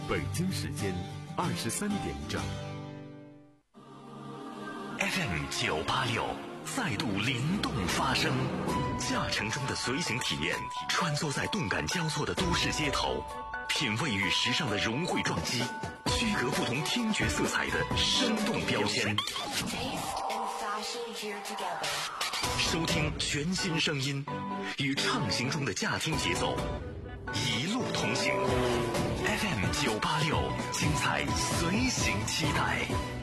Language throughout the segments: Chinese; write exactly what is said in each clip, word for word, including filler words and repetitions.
北京时间二十三点整。 F M 九八六再度灵动发声，驾乘中的随行体验，穿梭在动感交错的都市街头，品味与时尚的融汇撞击，区隔不同听觉色彩的生动标签。收听全新声音，与畅行中的驾听节奏，一路同行。F M 九八六，精彩随行期待。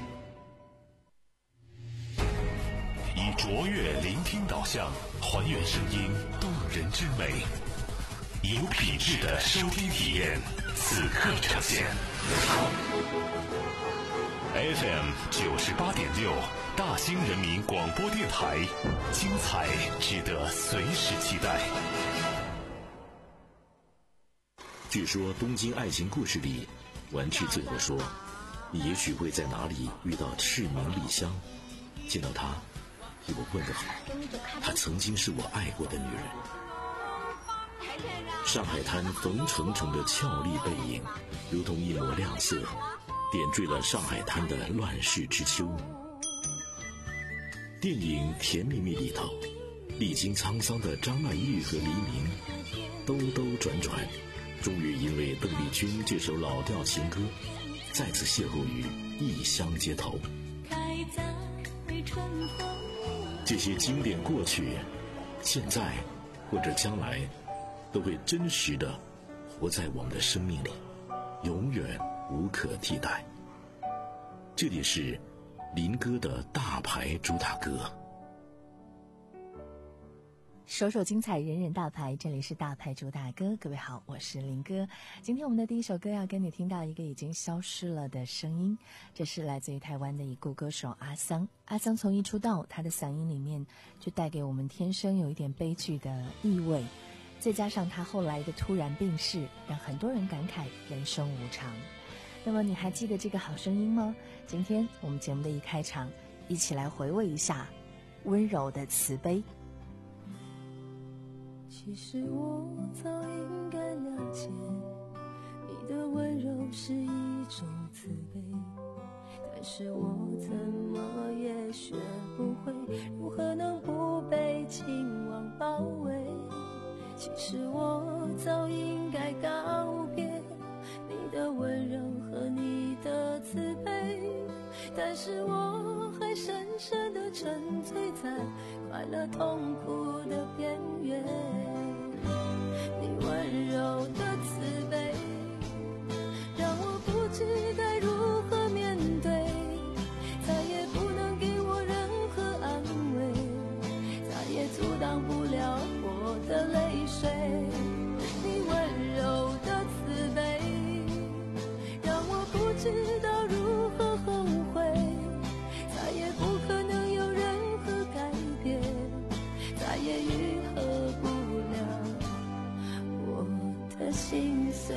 以卓越聆听导向，还原声音动人之美，有品质的收听体验，此刻呈现。F M 九十八点六，大兴人民广播电台，精彩值得随时期待。 据说《东京爱情故事》里，丸治最后说：“你也许会在哪里遇到赤名莉香，见到她，替我问个好，她曾经是我爱过的女人。”上海滩冯程程的俏丽背影，如同一抹亮色，点缀了上海滩的乱世之秋。电影《甜蜜蜜》里头，历经沧桑的张曼玉和黎明兜兜转转，终于因为邓丽君这首老调情歌，再次邂逅于异乡街头。这些经典过去，现在或者将来，都会真实的活在我们的生命里，永远无可替代。这里是林哥的大牌主打歌。 首首精彩，人人大牌，这里是大牌主打歌。各位好，我是林哥。今天我们的第一首歌要跟你听到一个已经消失了的声音，这是来自于台湾的已故歌手阿桑。阿桑从一出道，他的嗓音里面就带给我们天生有一点悲剧的意味，再加上他后来的突然病逝，让很多人感慨人生无常。那么你还记得这个好声音吗？今天我们节目的一开场，一起来回味一下温柔的慈悲。 其实我早应该了解，你的温柔是一种慈悲，但是我怎么也学不会如何能不被情网包围。其实我早应该告别你的温柔和你的慈悲，但是我还深深地沉醉在快乐痛苦的边缘。你温柔的慈悲让我不知该如何面对，再也不能给我任何安慰，再也阻挡不了我的泪水。你温柔的慈悲让我不知道如何后悔，再也不可能有任何改变，再也愈合不了我的心碎。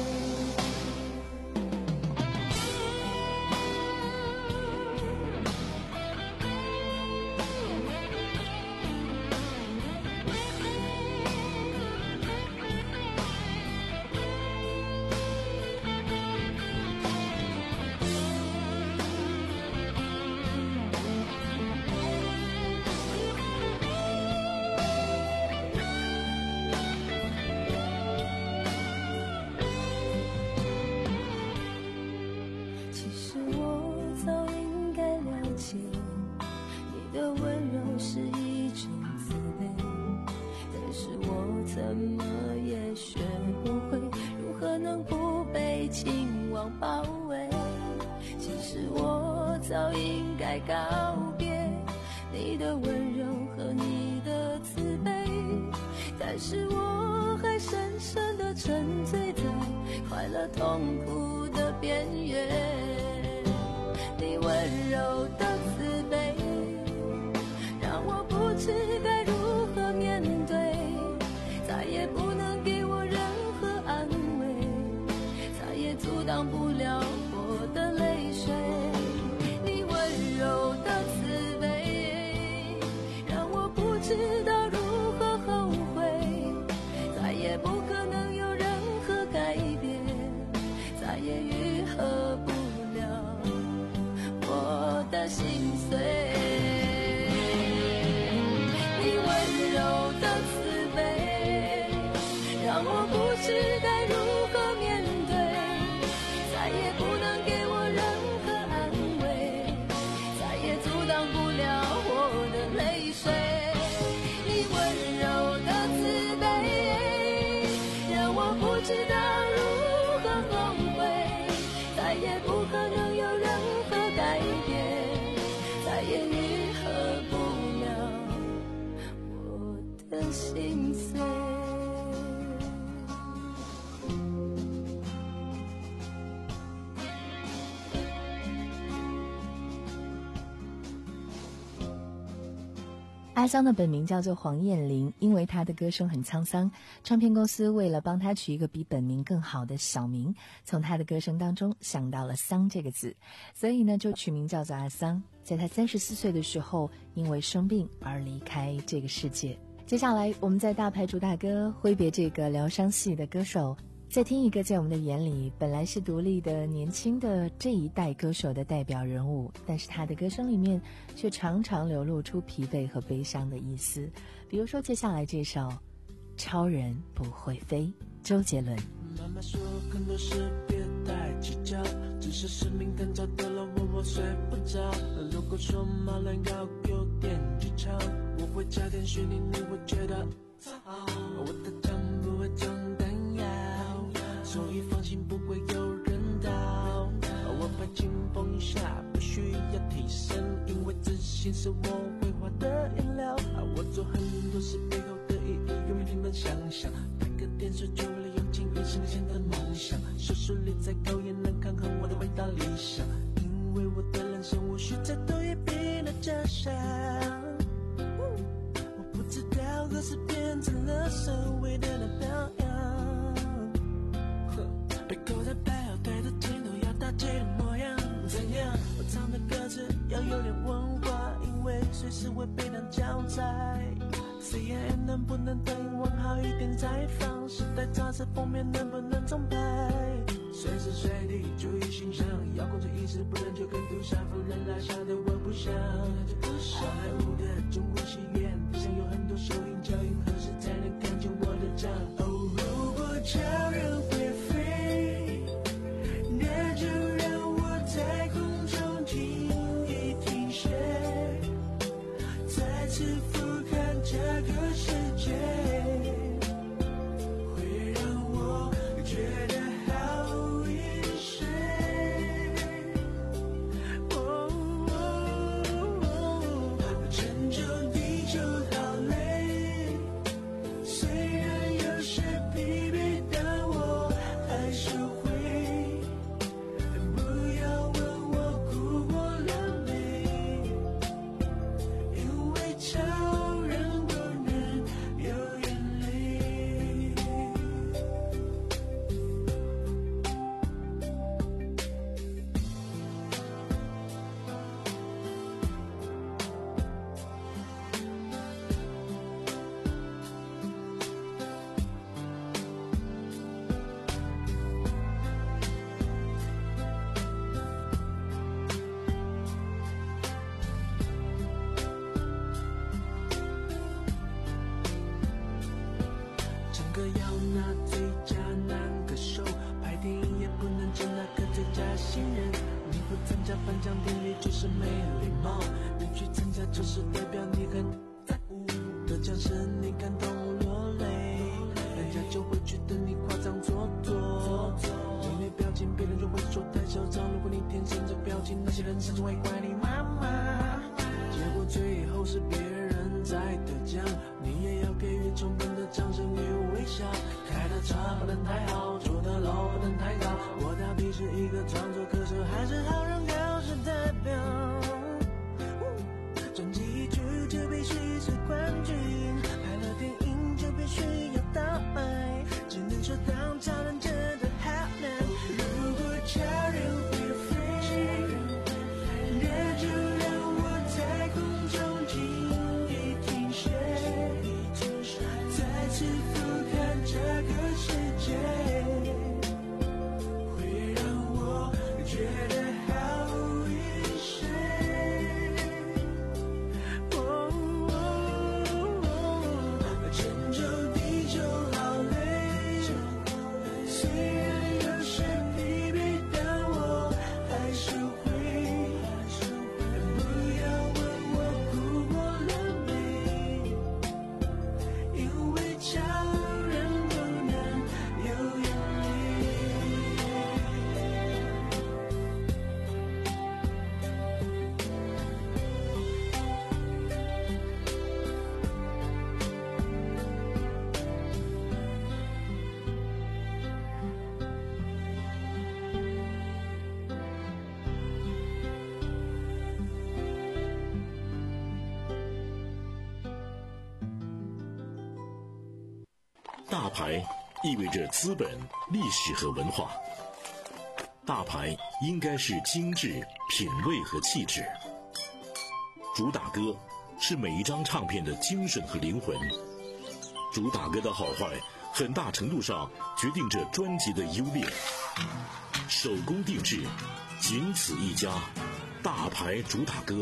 怎么也学不会如何能不被情网包围。其实我早应该告别你的温柔和你的慈悲，但是我还深深地沉醉在快乐痛苦的边缘。你温柔的慈悲让我不知该如何面对，再也不能给我任何安慰，再也阻挡不了我的泪水。你温柔的慈悲让我不知道如何后悔，再也不可能有任何改变，再也心碎。 阿桑的本名叫做黄燕玲，因为他的歌声很沧桑，唱片公司为了帮他取一个比本名更好的小名，从他的歌声当中想到了桑这个字，所以呢就取名叫做阿桑。在他三十四岁的时候，因为生病而离开这个世界。接下来我们在大牌主打歌挥别这个疗伤系的歌手，再听一个在我们的眼里本来是独立的年轻的这一代歌手的代表人物，但是他的歌声里面却常常流露出疲惫和悲伤的意思。比如说接下来这首《超人不会飞》，周杰伦。 妈妈说很多事别太计较，只是使命感找到了我我睡不着。如果说马兰要有点技巧，我会加点虚拟，你会觉得我的枪不会装弹药，所以放心不会有人倒。我怕紧绷一下不需要提升，因为自信是我绘画的颜料。我做很多事背后的意义永远只能想想，拍个电视就为了用尽一生前的梦想，手术里再高也能抗衡我的伟大理想，因为我的人生无需再多也比那假想。我不知道何时变成了所谓的那表扬，被扣在背后对着镜头要大气的模样，怎样？我唱的歌词要有点文化，因为随时会被当教材。C N N 能不能等问好一点再放？时代杂志封面能不能重拍？随时随地注意形象，要控制意识，不然就跟杜莎夫人拉下的我不想。好莱坞的中国戏院，地上有很多收音胶音，何时才能看见我的账？哦，如果超人会飞，那就让我在空中停一停歇，再次俯瞰这个世界，会让我觉得好一些。哦哦，拯救地球好累，虽然有时疲惫，但我还是会。不要问我哭过了没，因为超人不能有眼泪。唱歌要拿最佳男歌手，拍电影也不能只拿个最佳新人。你不参加颁奖典礼就是没礼貌，你去参加就是代表你很在乎。得奖时你感动落泪，人家就会觉得你夸张做作。你没表情，别人就会说太嚣张。如果你天生这表情，那些人甚至会怪你妈妈。结果最后是别人在得奖，你也要给予充分的掌声与微笑。开的车不能太好，住的楼不能太高，我到底是一个创作歌手还是好人搞事代表？专辑一出就必须是冠军，拍了电影就必须要倒卖，只能说当超人真的好难。如果超人会飞，那就让我在空中停一停歇，再次俯瞰这个世界，会让我觉得好一些。哦哦，拯救地球好累，虽然有时疲惫，但我还是会。不要问我哭过了没，因为超人不能有眼泪。 大牌意味着资本、历史和文化。大牌应该是精致、品味和气质。主打歌是每一张唱片的精神和灵魂。主打歌的好坏，很大程度上决定着专辑的优劣。手工定制，仅此一家，大牌主打歌。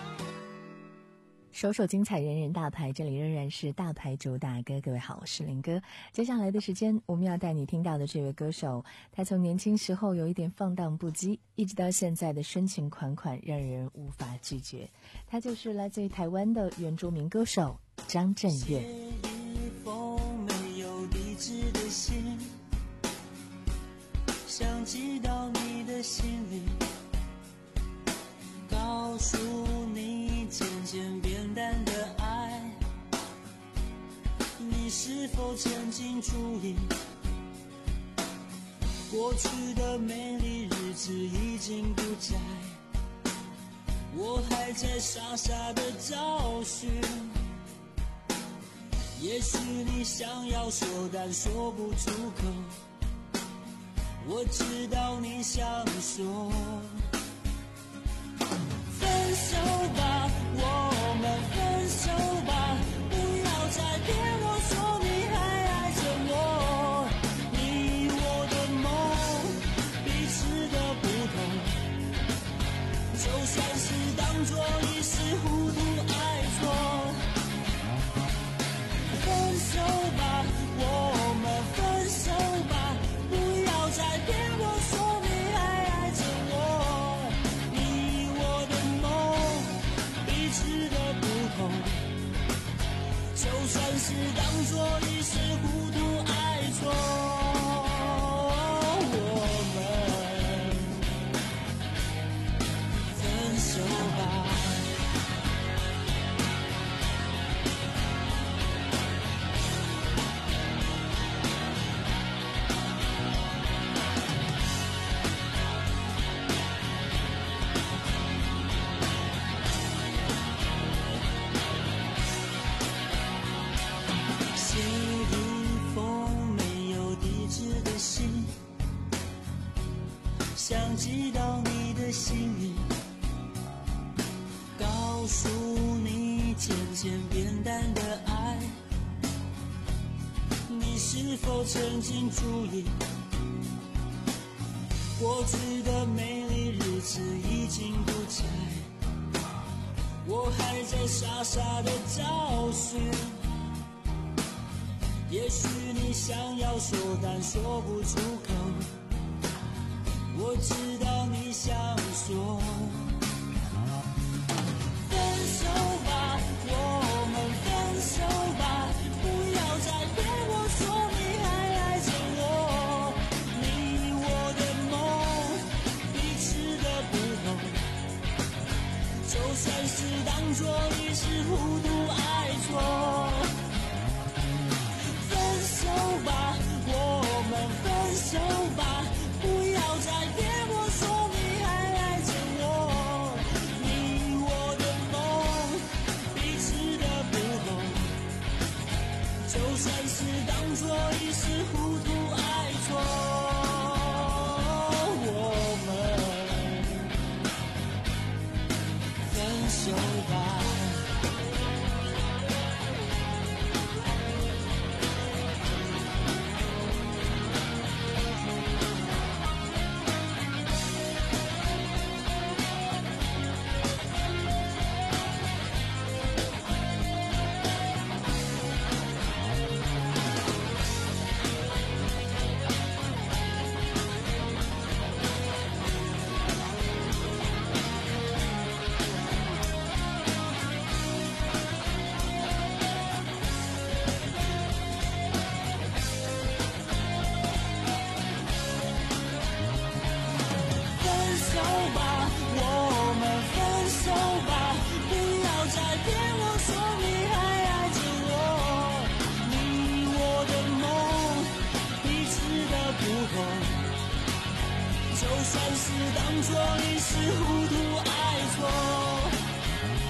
首首精彩，人人大牌，这里仍然是大牌主打歌。各位好，我是林哥。接下来的时间，我们要带你听到的这位歌手，他从年轻时候有一点放荡不羁，一直到现在的深情款款，让人无法拒绝。他就是来自于台湾的原住民歌手张震岳。 一封没有地址的信，想寄到你的心里，告诉你渐渐变淡的爱，你是否曾经注意，过去的美丽日子已经不在，我还在傻傻的找寻，也许你想要说但说不出口，我知道你想说分手吧，我们分手吧，不要再骗我说你还爱着我，你我的梦彼此的不同，就算是当作一时糊涂爱错，分手吧，我们分手吧，不要再骗我说你还爱着我，你我的梦彼此的不同，就算是当作一时糊涂爱错，我们分手吧。写一封没有地址的信，想寄到你的心里，告诉你渐渐变淡的爱，你是否曾经注意，过去的美丽日子已经不在，我还在傻傻的找寻，也许你想要说但说不出口，我知道你想说分手吧，我们分手吧，不要再骗我说你还爱着我，你我的梦彼此的不同，就算是当作一时糊涂爱错，分手吧，我们分手吧，不要再骗我说你还爱着我，你我的梦彼此的不同，就算是当作一时糊涂爱错，我们分手吧。就算是当作一时糊涂爱错，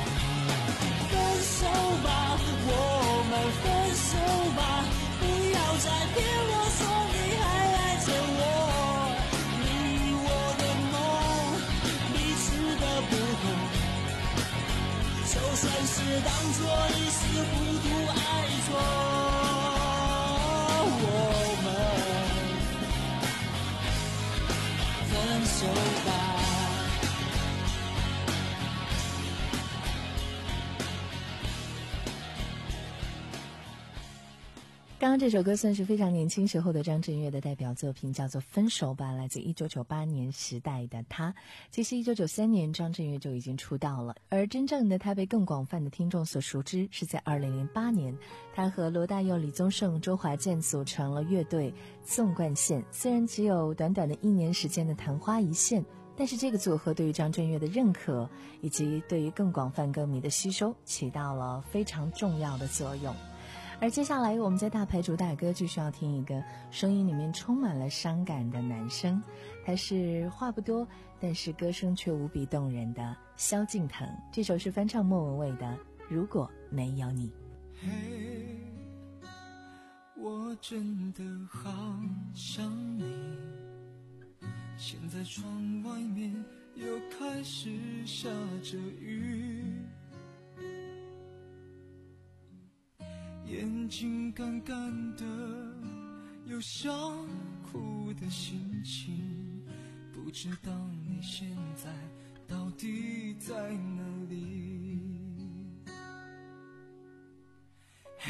分手吧，我们分手吧，不要再骗我说你还爱着我，你我的梦彼此的不懂，就算是当作一时糊涂爱错，我们分手吧。 刚刚这首歌算是非常年轻时候的张震岳的代表作品，叫做《分手吧》，来自一九九八年时代的他。其实一九九三年张震岳就已经出道了，而真正的他被更广泛的听众所熟知是在二零零八年，他和罗大佑、李宗盛、周华健组成了乐队纵贯线。虽然只有短短的一年时间的昙花一现，但是这个组合对于张震岳的认可以及对于更广泛歌迷的吸收起到了非常重要的作用。而接下来我们在大牌主打歌就需要听一个声音里面充满了伤感的男声，他是话不多但是歌声却无比动人的萧敬腾。这首是翻唱莫文蔚的《如果没有你》。 嘿，我真的好想你，现在窗外面又开始下着雨，眼睛干干的，有想哭的心情，不知道你现在到底在哪里。嘿，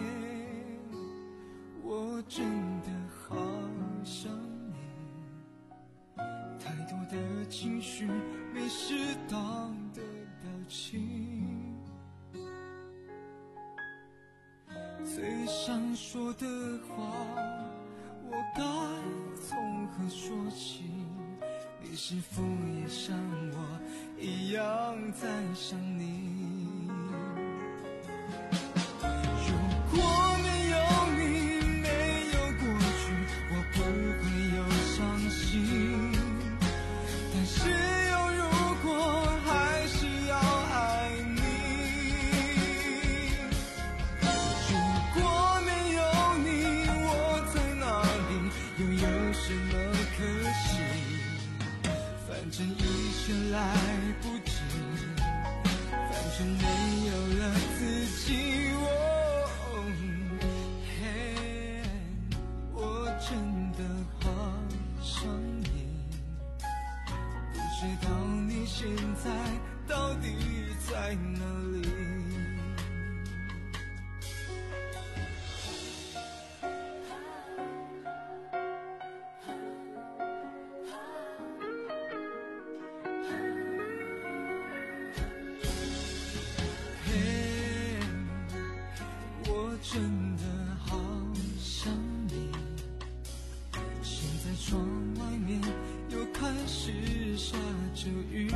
我真的好想你，太多的情绪，没适当的表情，最想说的话，我该从何说起？你是否也像我一样在想你？如果没有你，没有过去，我不会有伤心。但是有如果，还是要爱你。如果没有你，我在哪里，又有什么可惜？反正一切来不及，反正没有了自己。哦，嘿，我真的好想你，不知道你现在到底在哪里。真的好想你，现在窗外面又开始下着雨，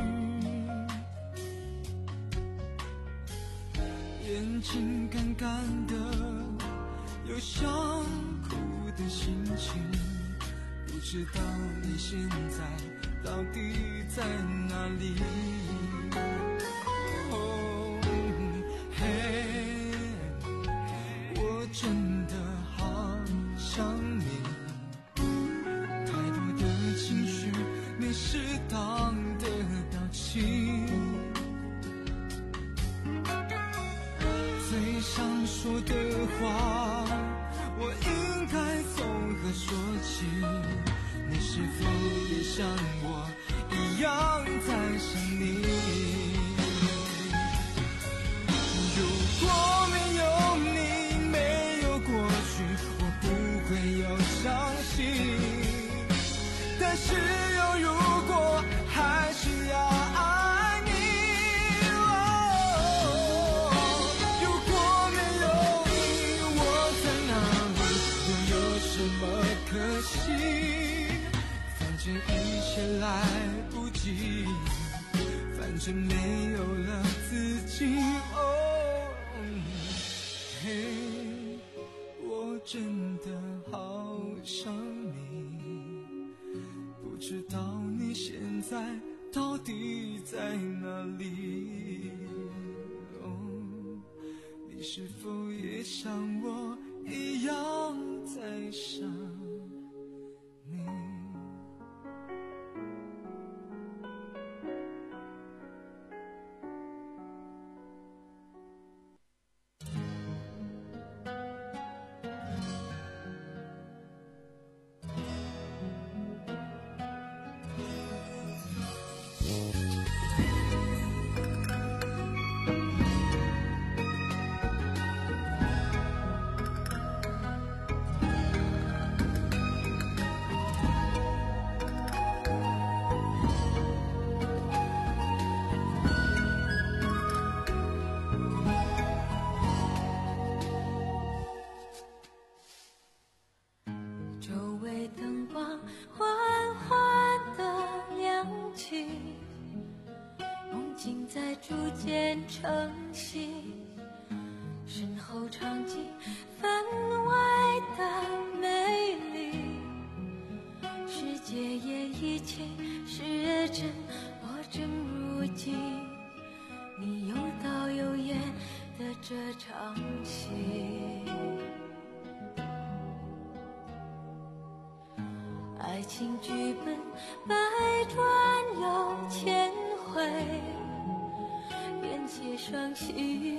眼睛干干的，有想哭的心情，不知道你现在到底在哪里。哦，嘿，真的好想你，太多的情绪，没适当的表情，最想说的话，我应该从何说起？你是否也像我一样在想你？如果没有你，会有伤心，但是有如果，还是要爱你。哦，如果没有你，我在哪里，又有什么可惜？反正一切来不及，反正没有了自己。哦，嘿，我真的好想你，不知道你现在到底在哪里。哦，你是否也像我一样再想你。 成息，身后场景分外的美丽，世界也一切是真，我正如今你有导有演的这场戏。爱情剧本百转又千回，写上心，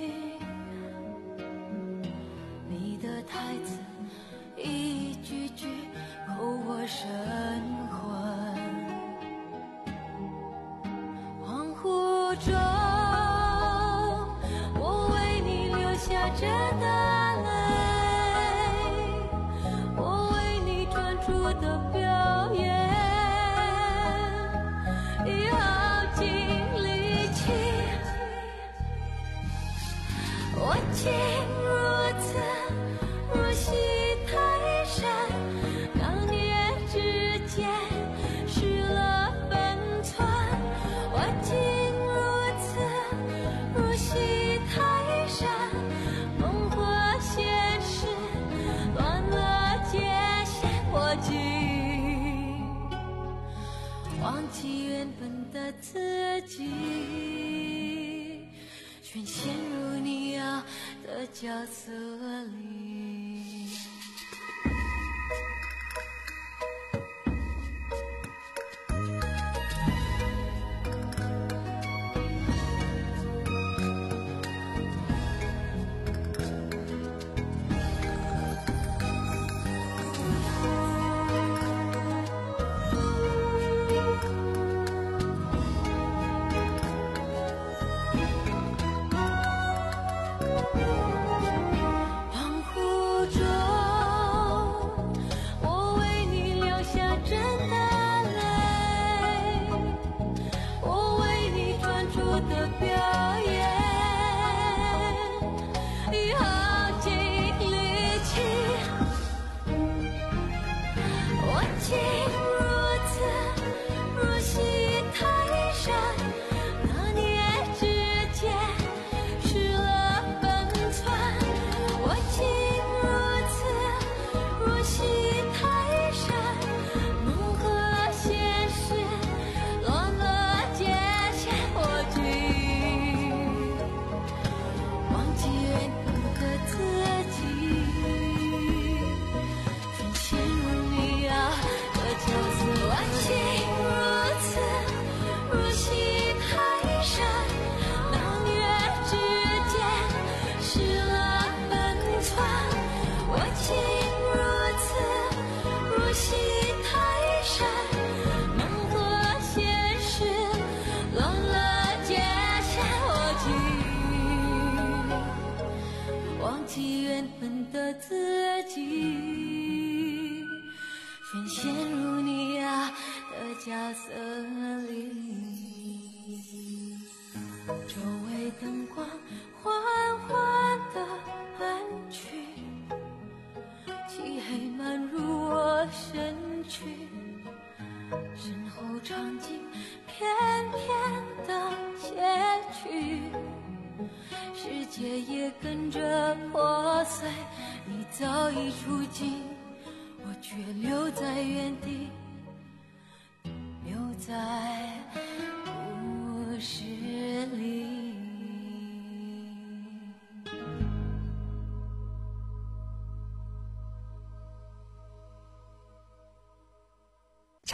你的台词一句句扣我神魂。恍惚中，我为你流下这大泪，我为你专注的表演，已耗尽力气。我竟如此入戏太深，当年之间失了分寸。我竟如此入戏太深，梦和现实乱了界限。我竟忘记原本的自己，全陷入你要的角色里。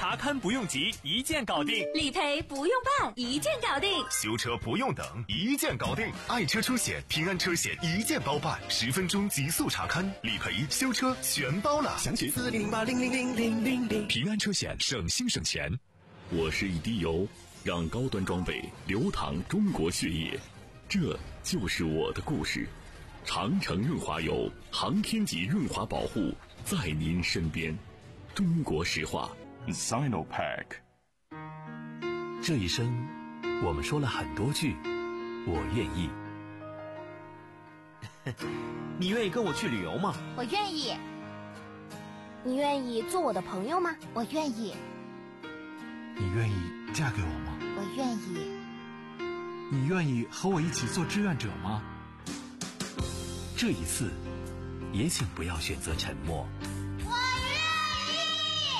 查勘不用急，一键搞定； 理赔不用办，一键搞定； 修车不用等，一键搞定。爱车出险，平安车险一键包办，十分钟极速查勘，理赔、修车全包了。 详情四零零八零零零零零零。 平安车险，省心省钱。 我是一滴油，让高端装备流淌中国血液，这就是我的故事。长城润滑油，航天级润滑保护，在您身边。中国石化 Sinopack。 这一生我们说了很多句我愿意。 你愿意跟我去旅游吗？ 我愿意。你愿意做我的朋友吗？我愿意。 你愿意嫁给我吗？ 我愿意。 你愿意和我一起做志愿者吗？ 这一次也请不要选择沉默。 我愿意。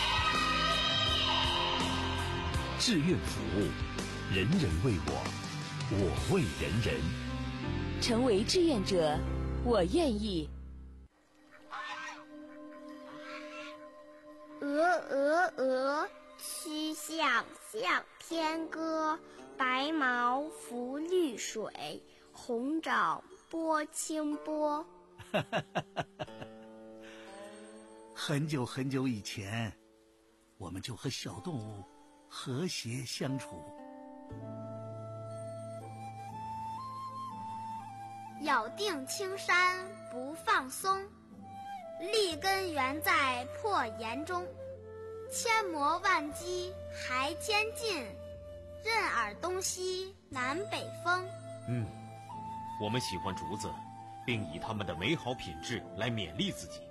志愿服务，人人为我，我为人人。 成为志愿者，我愿意。 鹅鹅鹅，曲项向天歌。白毛浮绿水，红掌拨清波。 很久很久以前，我们就和小动物和谐相处。 咬定青山不放松，立根原在破岩中。千磨万击还坚劲，任尔东西南北风。 嗯，我们喜欢竹子，并以它们的美好品质来勉励自己。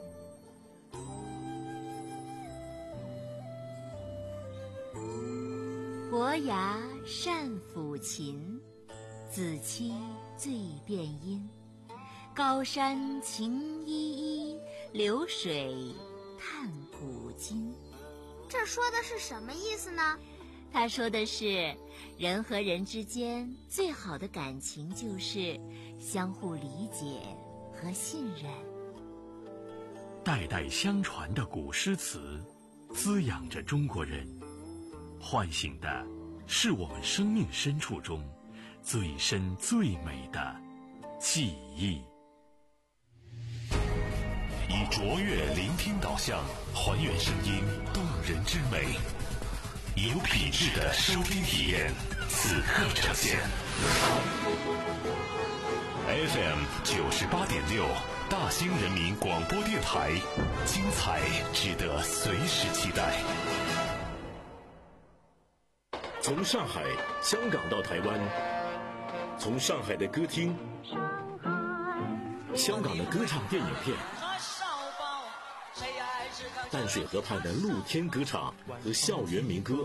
伯牙善抚琴，子期最辨音。高山晴依依，流水叹古今。 这说的是什么意思呢？ 他说的是，人和人之间最好的感情就是相互理解和信任。 代代相传的古诗词，滋养着中国人，唤醒的是我们生命深处中最深最美的记忆。 以卓越聆听导向，还原声音动人之美，有品质的收听体验，此刻呈现。F M 九十八点六，大兴人民广播电台，精彩值得随时期待。 从上海、香港到台湾，从上海的歌厅、香港的歌唱电影片，淡水河畔的露天歌唱和校园民歌，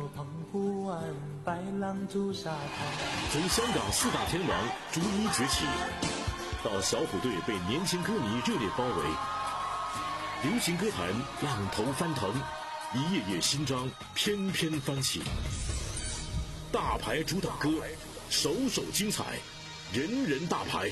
从香港四大天王逐一崛起，到小虎队被年轻歌迷热烈包围，流行歌坛浪头翻腾，一页页新章翩翩翻起。大牌主打歌，首首精彩，人人大牌。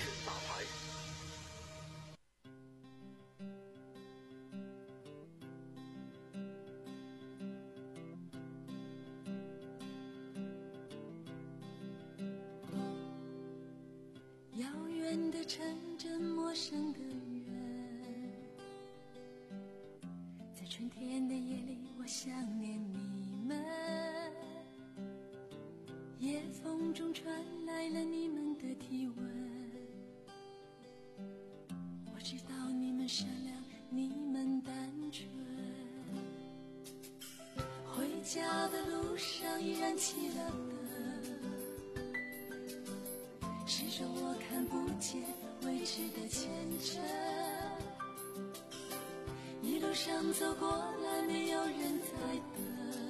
遥远的城镇，陌生的人，在春天的夜里，我想念你们。夜风中传来了你们的体温，我知道你们善良，你们单纯。回家的路上依然起了灯，始终我看不见未知的前程。一路上走过来，没有人在等，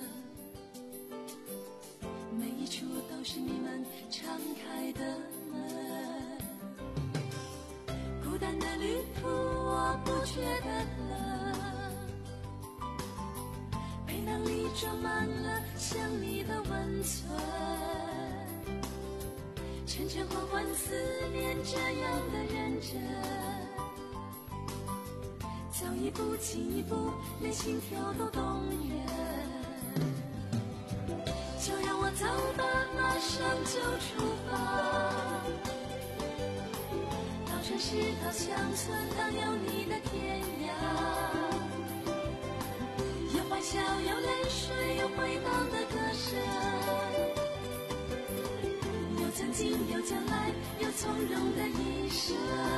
每一处都是你们敞开的门。孤单的旅途我不觉得冷，背囊里装满了想你的温存。沉沉缓缓思念这样的认真，走一步亲一步，连心跳都动人。 就出发，到城市到乡村，当有你的天涯，有欢笑有泪水，有回荡的歌声，有曾经有将来，有从容的一生。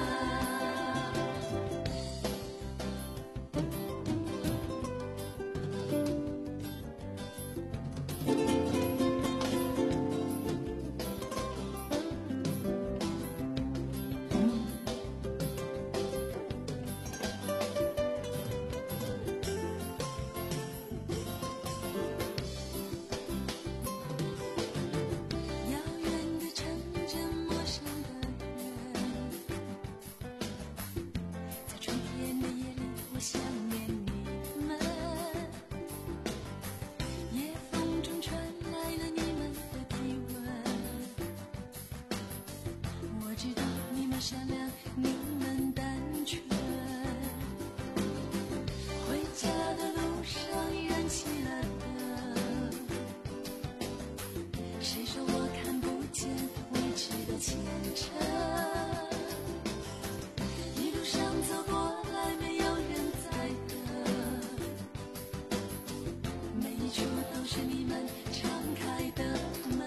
善良，你们单纯。回家的路上燃起了灯，谁说我看不见未知的前程？一路上走过来，没有人在等，每一处都是你们敞开的门。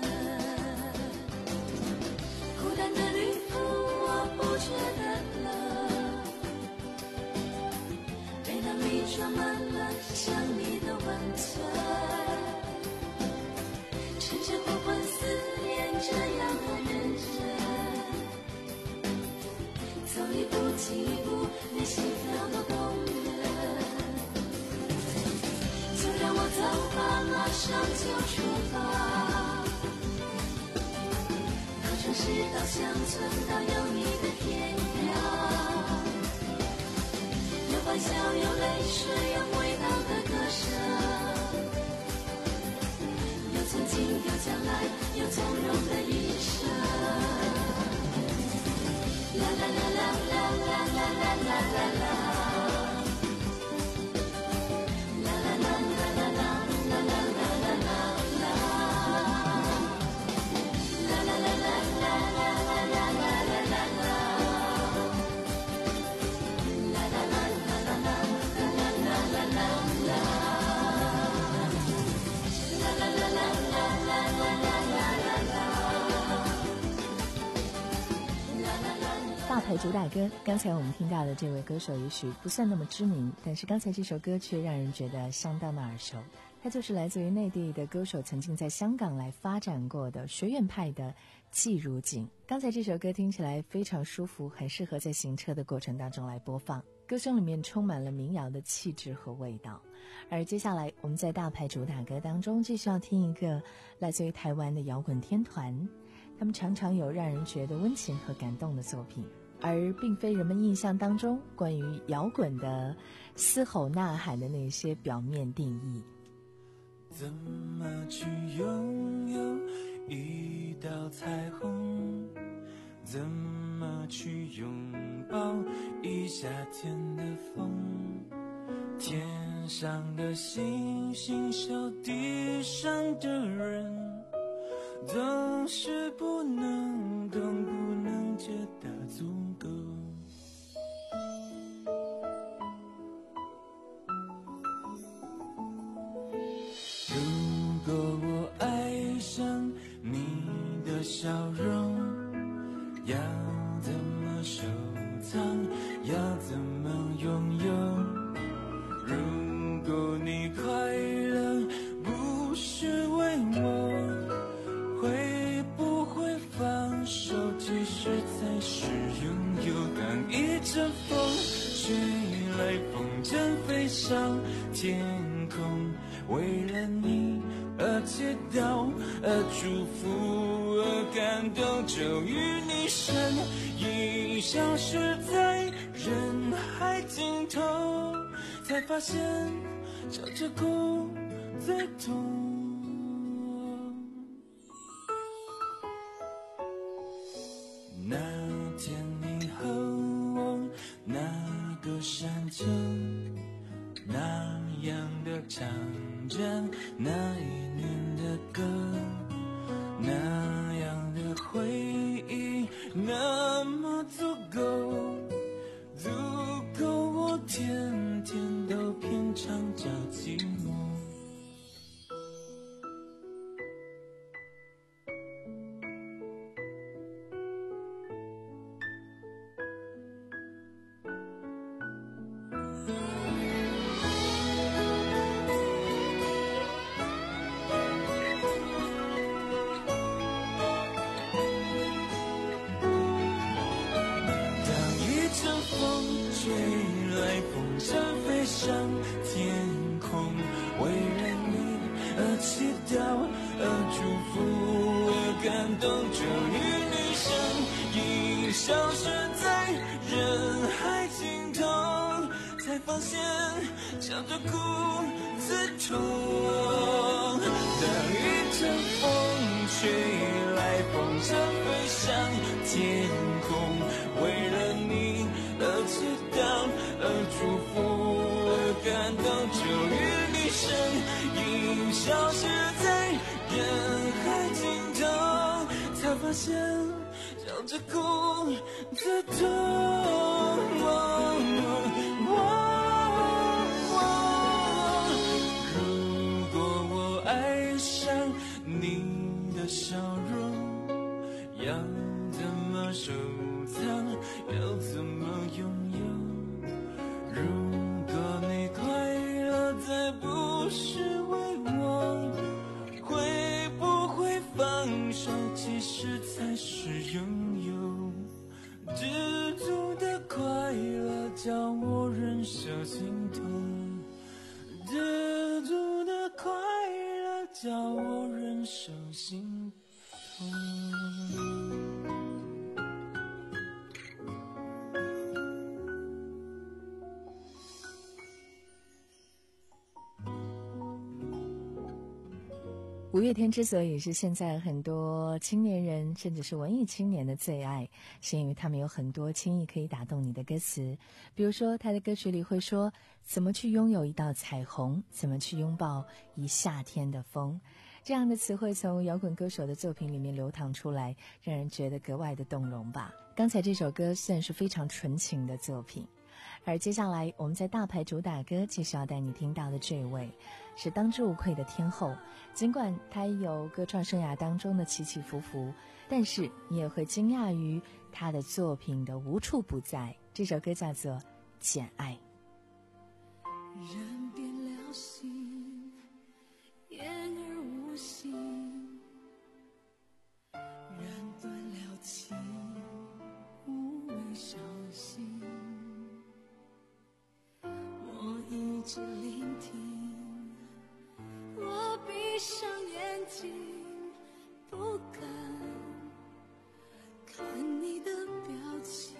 孤单的旅途不觉得冷，背囊里装满了想你的温存，趁着黄昏思念这样的认真，走一步进一步，连心跳都动人。就让我走吧，马上就出发，城市到乡村，到有你的天涯，有欢笑，有泪水，有回荡的歌声，有曾经，有将来，有从容的一生。啦啦啦啦啦啦啦啦啦啦啦。 大牌主打歌，刚才我们听到的这位歌手也许不算那么知名，但是刚才这首歌却让人觉得相当的耳熟。他就是来自于内地的歌手，曾经在香港来发展过的学院派的季如锦。刚才这首歌听起来非常舒服，很适合在行车的过程当中来播放，歌声里面充满了民谣的气质和味道。而接下来我们在大牌主打歌当中继续要听一个来自于台湾的摇滚天团，他们常常有让人觉得温情和感动的作品，而并非人们印象当中关于摇滚的嘶吼呐喊的那些表面定义。 怎么去拥有一道彩虹？怎么去拥抱一夏天的风？天上的星星笑地上的人，总是不能懂，不能觉得足够。如果我爱上你的笑容，要怎么收藏，要怎么拥有？如果你快乐不是为我，会不会放手，其实才是拥有？当一阵风吹来，风筝飞上天空，为了你而祈祷，而祝福，而感动，就与你身影消失在人海尽头，才发现笑着哭最痛。那天你和我那个山丘，那样的唱着那一年的歌，那样那么足够，足够我天天都品尝着寂寞。笑着哭自痛，当一阵风吹来，风筝飞上天空，为了你而祈祷，而祝福，而感动，终于你身影消失在人海尽头，才发现笑着哭自痛。笑容要怎么收藏，要怎么拥有？如果你快乐再不是为我，会不会放手其实才是拥有？知足的快乐叫我忍受心痛，知足的快乐叫我忍受心痛。 五月天之所以是现在很多青年人甚至是文艺青年的最爱，是因为他们有很多轻易可以打动你的歌词。比如说他的歌曲里会说，怎么去拥有一道彩虹，怎么去拥抱一夏天的风，这样的词汇从摇滚歌手的作品里面流淌出来，让人觉得格外的动容吧。刚才这首歌算是非常纯情的作品，而接下来我们在大牌主打歌继续要带你听到的这位是当之无愧的天后。尽管她有歌唱生涯当中的起起伏伏，但是你也会惊讶于她的作品的无处不在。这首歌叫做《简爱》。 人变了心，言而无信，人断了情，无谓伤心。我一直聆听，我闭上眼睛，不敢看你的表情。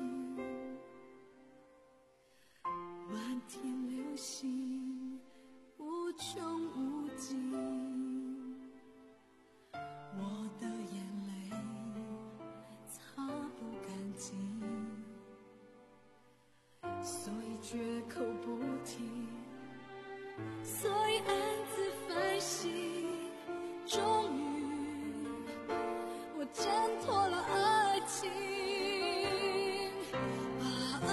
漫天流星无穷无尽，我的眼泪擦不干净，所以绝口不提，所以暗自反省。终于我挣脱了爱情，把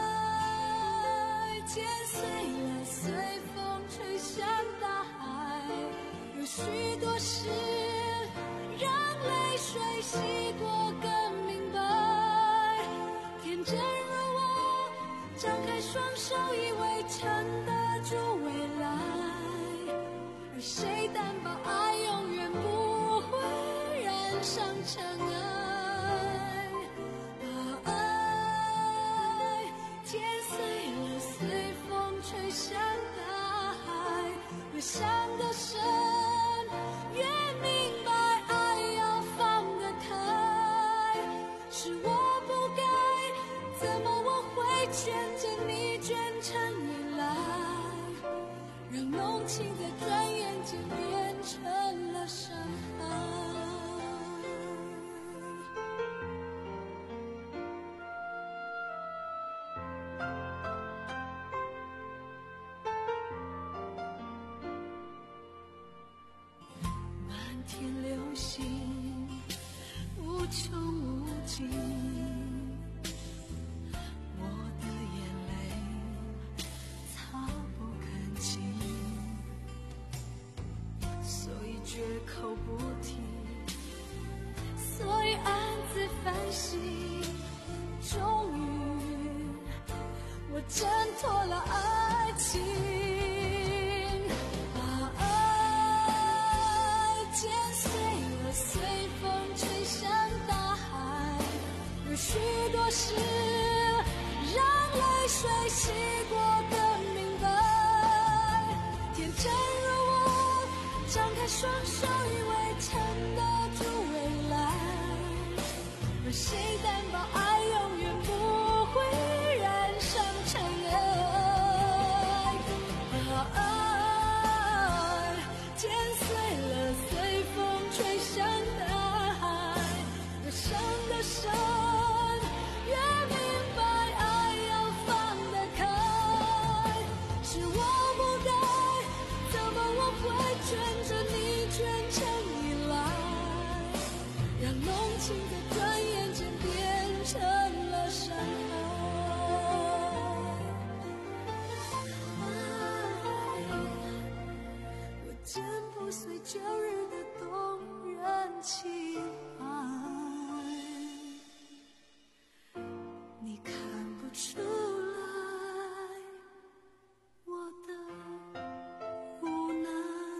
爱剪碎了，随风吹向大海。有许多事让泪水洗过更明白。天真如我张开双手，以为撑得住未来，而谁担保爱永远不会染上尘埃？把爱剪碎了，随风吹向大海。越想得深，越明白爱要放得开。是我不该，怎么我会牵着你卷成依赖，让浓情在转眼间变成了伤害。漫天流星无穷无尽， 绝口不提，所以暗自反省，终于我挣脱了爱情，把爱剪碎了，随风吹向大海，有许多事让泪水洗过更明白，天真如我张开双手以为撑得住未来，而谁担保爱永远不会染上尘埃，把爱剪碎了，随风吹向大海，越伤得深越明白爱要放得开，是我不该，怎么我会卷着你全程依赖，让浓情在转眼间变成了伤害，我剪不碎旧日的动人情爱，你看不出来我的无奈。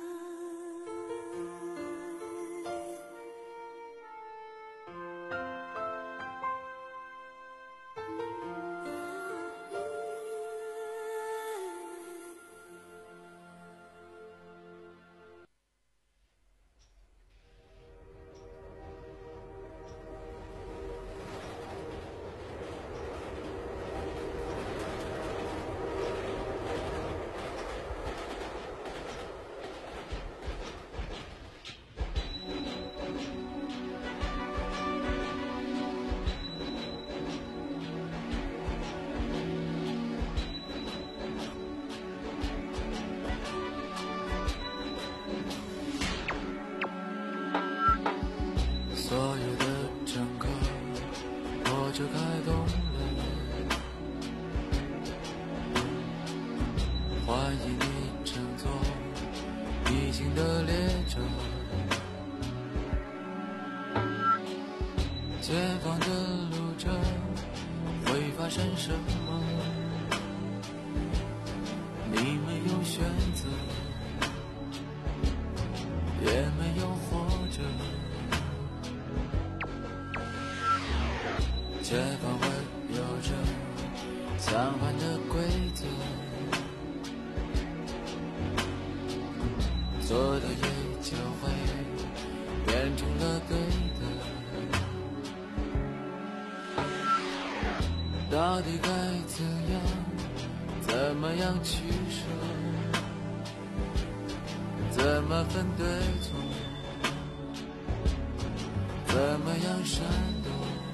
所有的乘客，火车开动了，欢迎你乘坐逆行的列车，前方的路程会发生什么？你没有选择，也没有活着。前方会有着相反的规则，错的也就会变成了对的。到底该怎样，怎么样取舍，怎么分对错，怎么样闪躲？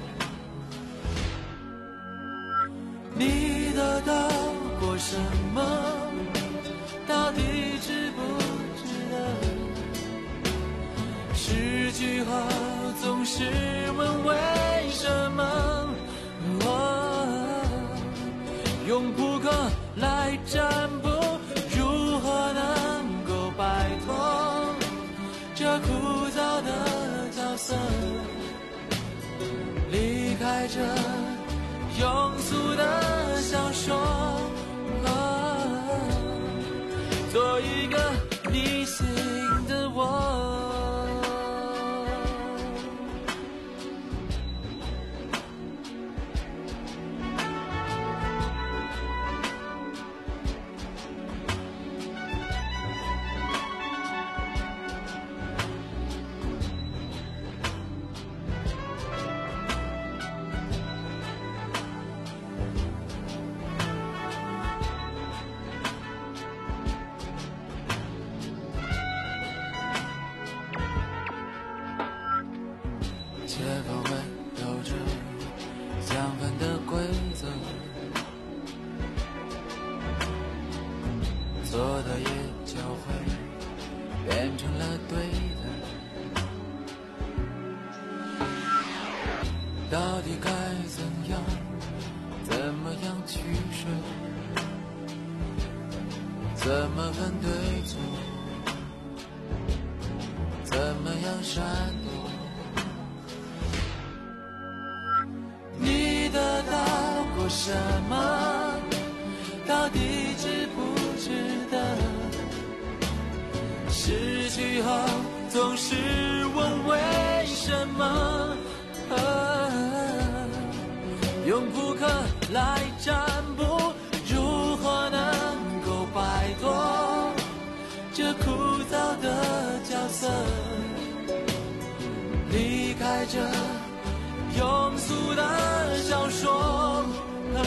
你得到过什么？到底值不值得？失去后总是问为什么？哦，用扑克来占卜，如何能够摆脱这枯燥的角色？离开这庸俗的小说，哦，做一个逆行的我。前方会有着相反的规则，错的也就会变成了对的。到底该怎样，怎么样取舍，怎么分对错， 闪躲。你得到过什么？到底值不值得？失去后总是问为什么？啊、用扑克来占卜，如何能够摆脱这枯燥的角色？离开这庸俗的小说，啊、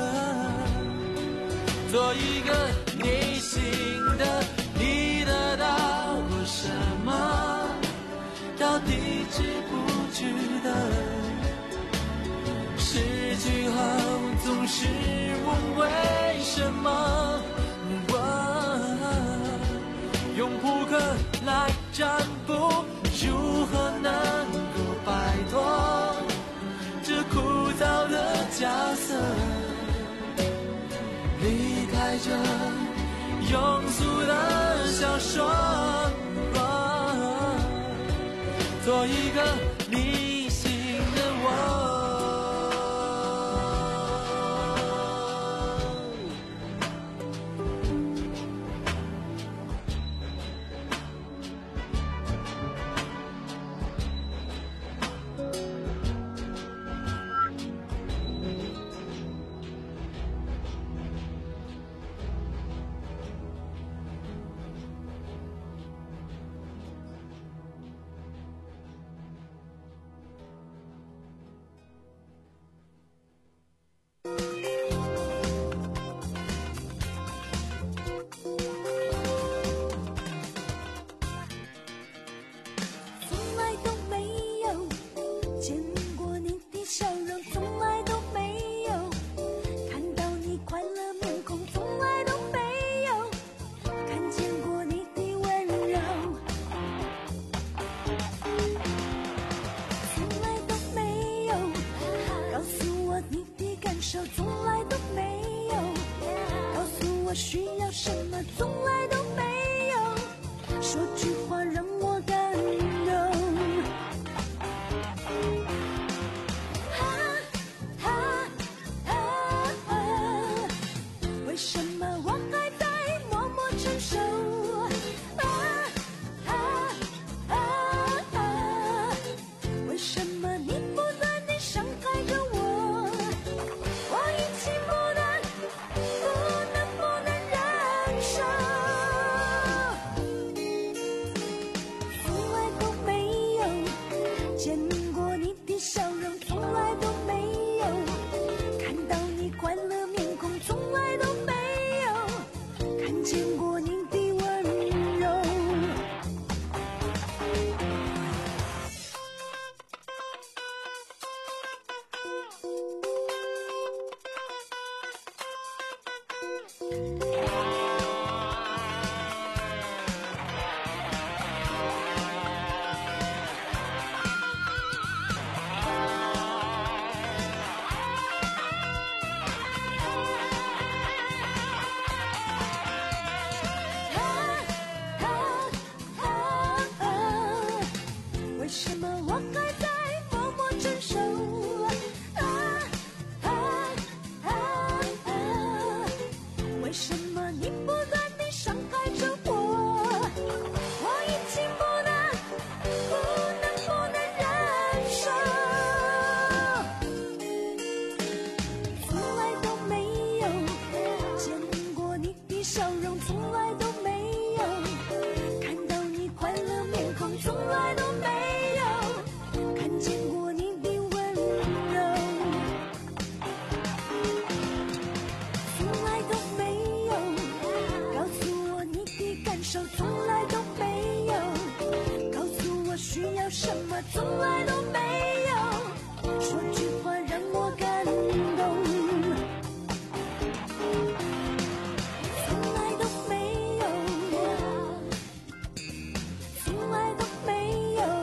做一个逆行的。你得到过什么？到底值不值得？失去后总是问为什么？用扑克来占卜，如何能够摆脱这枯燥的角色？离开这庸俗的小说，啊、做一个逆行的我。 需要什么，从来都没有。说句话让我感动。啊啊啊啊！为什么我还在默默承受？啊啊啊啊！为什么你不断地伤害着我？我已经不能。为什么我还在默默承受？啊啊啊啊！为什么你不断地伤害着我？我已经不能不能不能忍受。从来都没有见过你的笑容，从来都没有看到你快乐面孔，从来都没有看见过你的温柔，从来都没有告诉我你的感受，从来都没有告诉我需要什么，从来都没有说句话让我感动。从来都没有，从来都没有，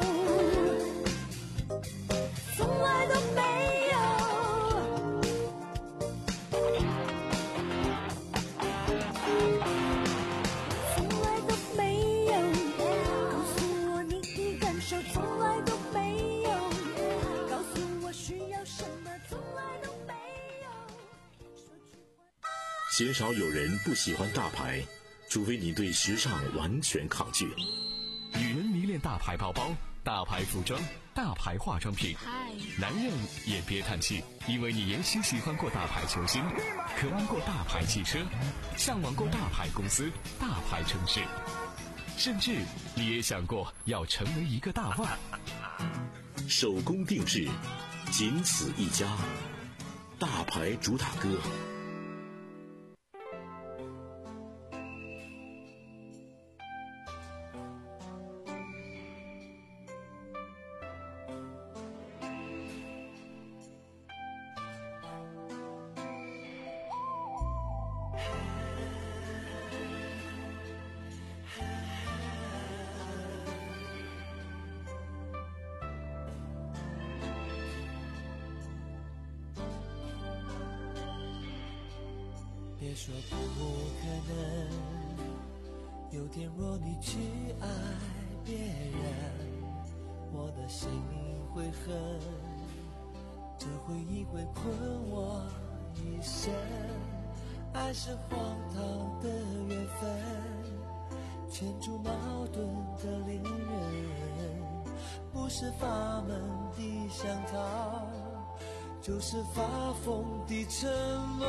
从来都没有，从来都没有告诉我你的感受。 鲜少有人不喜欢大牌，除非你对时尚完全抗拒。 女人迷恋大牌包包、大牌服装、大牌化妆品，男人也别叹气，因为你也许喜欢过大牌球星，渴望过大牌汽车，向往过大牌公司、大牌城市，甚至你也想过要成为一个大腕。 手工定制，仅此一家，大牌主打歌。 别说不可能，有天若你去爱别人，我的心会恨，这回忆会困我一生。爱是荒唐的缘分，牵出矛盾的恋人，不是法门的香桃，就是发疯的沉沦。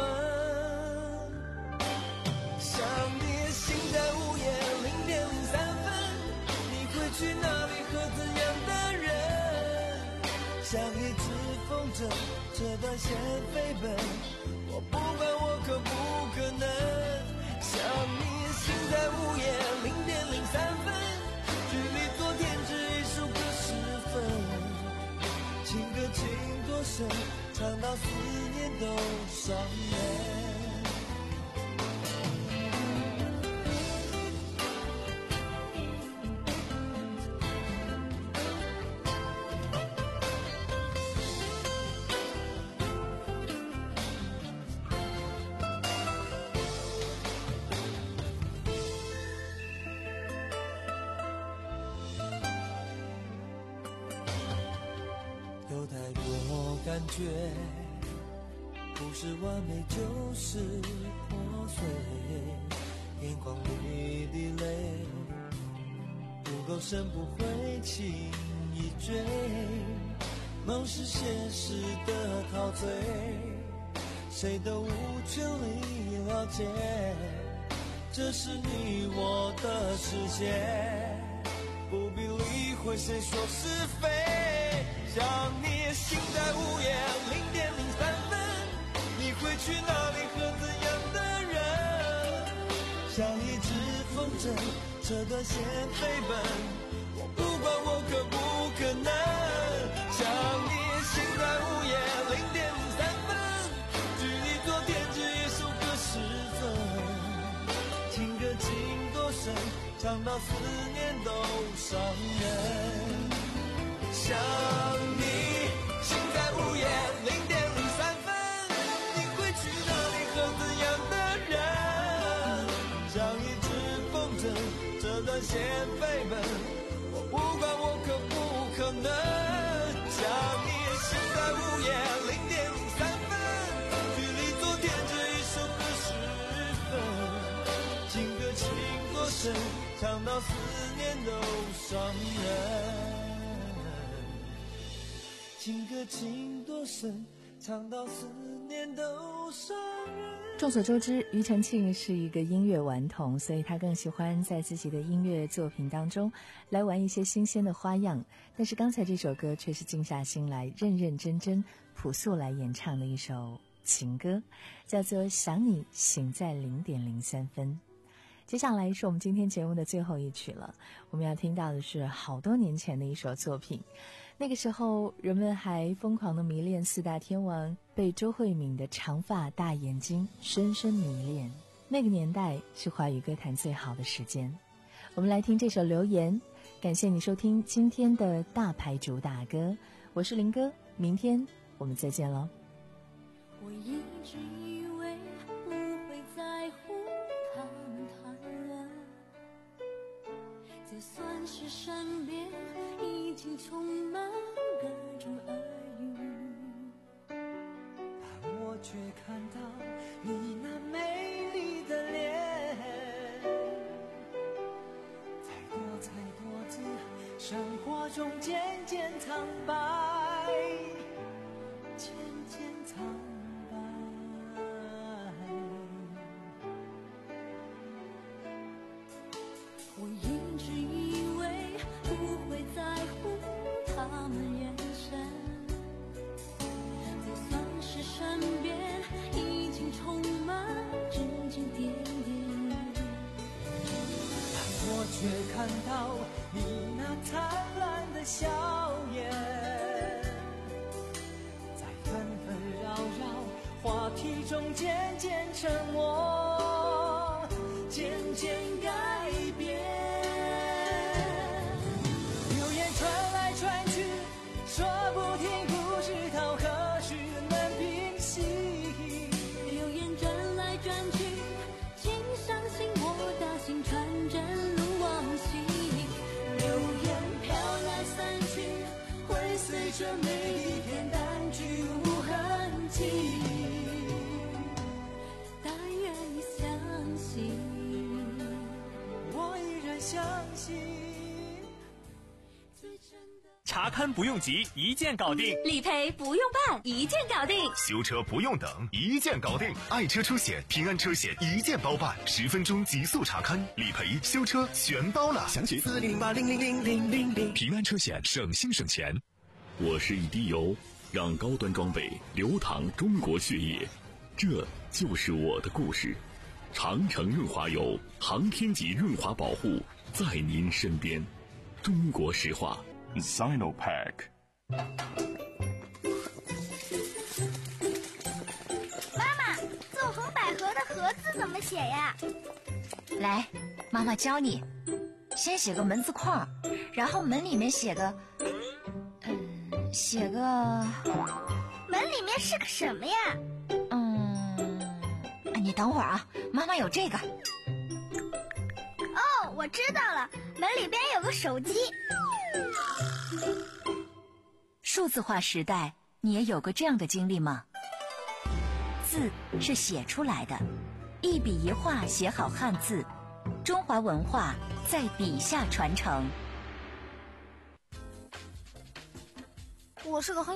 想你心在午夜零点零三分，你会去哪里和怎样的人？像一只风筝，这段线飞奔，我不管我可不可能。想你心在午夜零点零三分，距离昨天只一首歌十分，情歌情多深，唱到思念都伤人。有太多感觉，不是完美就是破碎，眼眶里的泪不够深，不会轻易追，梦是现实的陶醉，谁都无权利了解，这是你我的世界，不必理会谁说是非。想你心在午夜零点零三分，你会去哪里和怎样的人？像一只风筝，这段线飞奔，我不管我可不可能。想你心在午夜零点零三分，距离昨天只一首歌十分，情歌情多深，唱到思念都伤人。想你心在午夜零点零三分，你会去哪里和怎样的人？像一只风筝，这段线飞奔，我不管我可不可能。想你心在午夜零点零三分，距离昨天只一首歌十分，情歌情多深，唱到思念都伤人。情歌情多深，唱到思念都伤人。 众所周知，庾澄庆是一个音乐顽童，所以他更喜欢在自己的音乐作品当中来玩一些新鲜的花样。但是刚才这首歌却是静下心来，认认真真、朴素来演唱的一首情歌，叫做《想你醒在零点零三分》。接下来是我们今天节目的最后一曲了，我们要听到的是好多年前的一首作品。那个时候人们还疯狂地迷恋四大天王，被周慧敏的长发大眼睛深深迷恋。那个年代是华语歌坛最好的时间。我们来听这首留言，感谢你收听今天的大牌主打歌，我是林哥，明天我们再见喽。 我一直以为不会在乎谈谈了，就算是身边已经充满各种耳语， 但我却看到你那美生活中渐渐苍白，渐渐苍白。 我一直以为不会在乎他们眼神，就算是身边已经充满指指点点， 但我却看到你那灿烂的笑颜，在纷纷扰扰话题中渐渐沉默，渐渐改变。流言传来传去，说不停，不知道何时能平息。 流言转来转去，请相信我的心传真如往昔。流言飘来散去，会随着每一天淡去无痕迹。但愿你相信， 我依然相信。 查看不用急，一键搞定； 理赔不用办，一键搞定； 修车不用等，一键搞定。爱车出险，平安车险一键包办，十分钟极速查看，理赔、修车全包了。 详情四零八零零零零零零。 平安车险，省心省钱。 我是一滴油，让高端装备流淌中国血液，这就是我的故事。长城润滑油，航天级润滑保护，在您身边。中国石化。 Sinopac。 妈妈，纵横捭阖的阖字怎么写呀？ 来，妈妈教你，先写个门字框，然后门里面写个，嗯，写个， 门里面是个什么呀？ 嗯，你等会儿啊，妈妈有这个。 哦，我知道了，门里边有个手机。 数字化时代，你也有过这样的经历吗？字是写出来的，一笔一画写好汉字，中华文化在笔下传承。 我是个很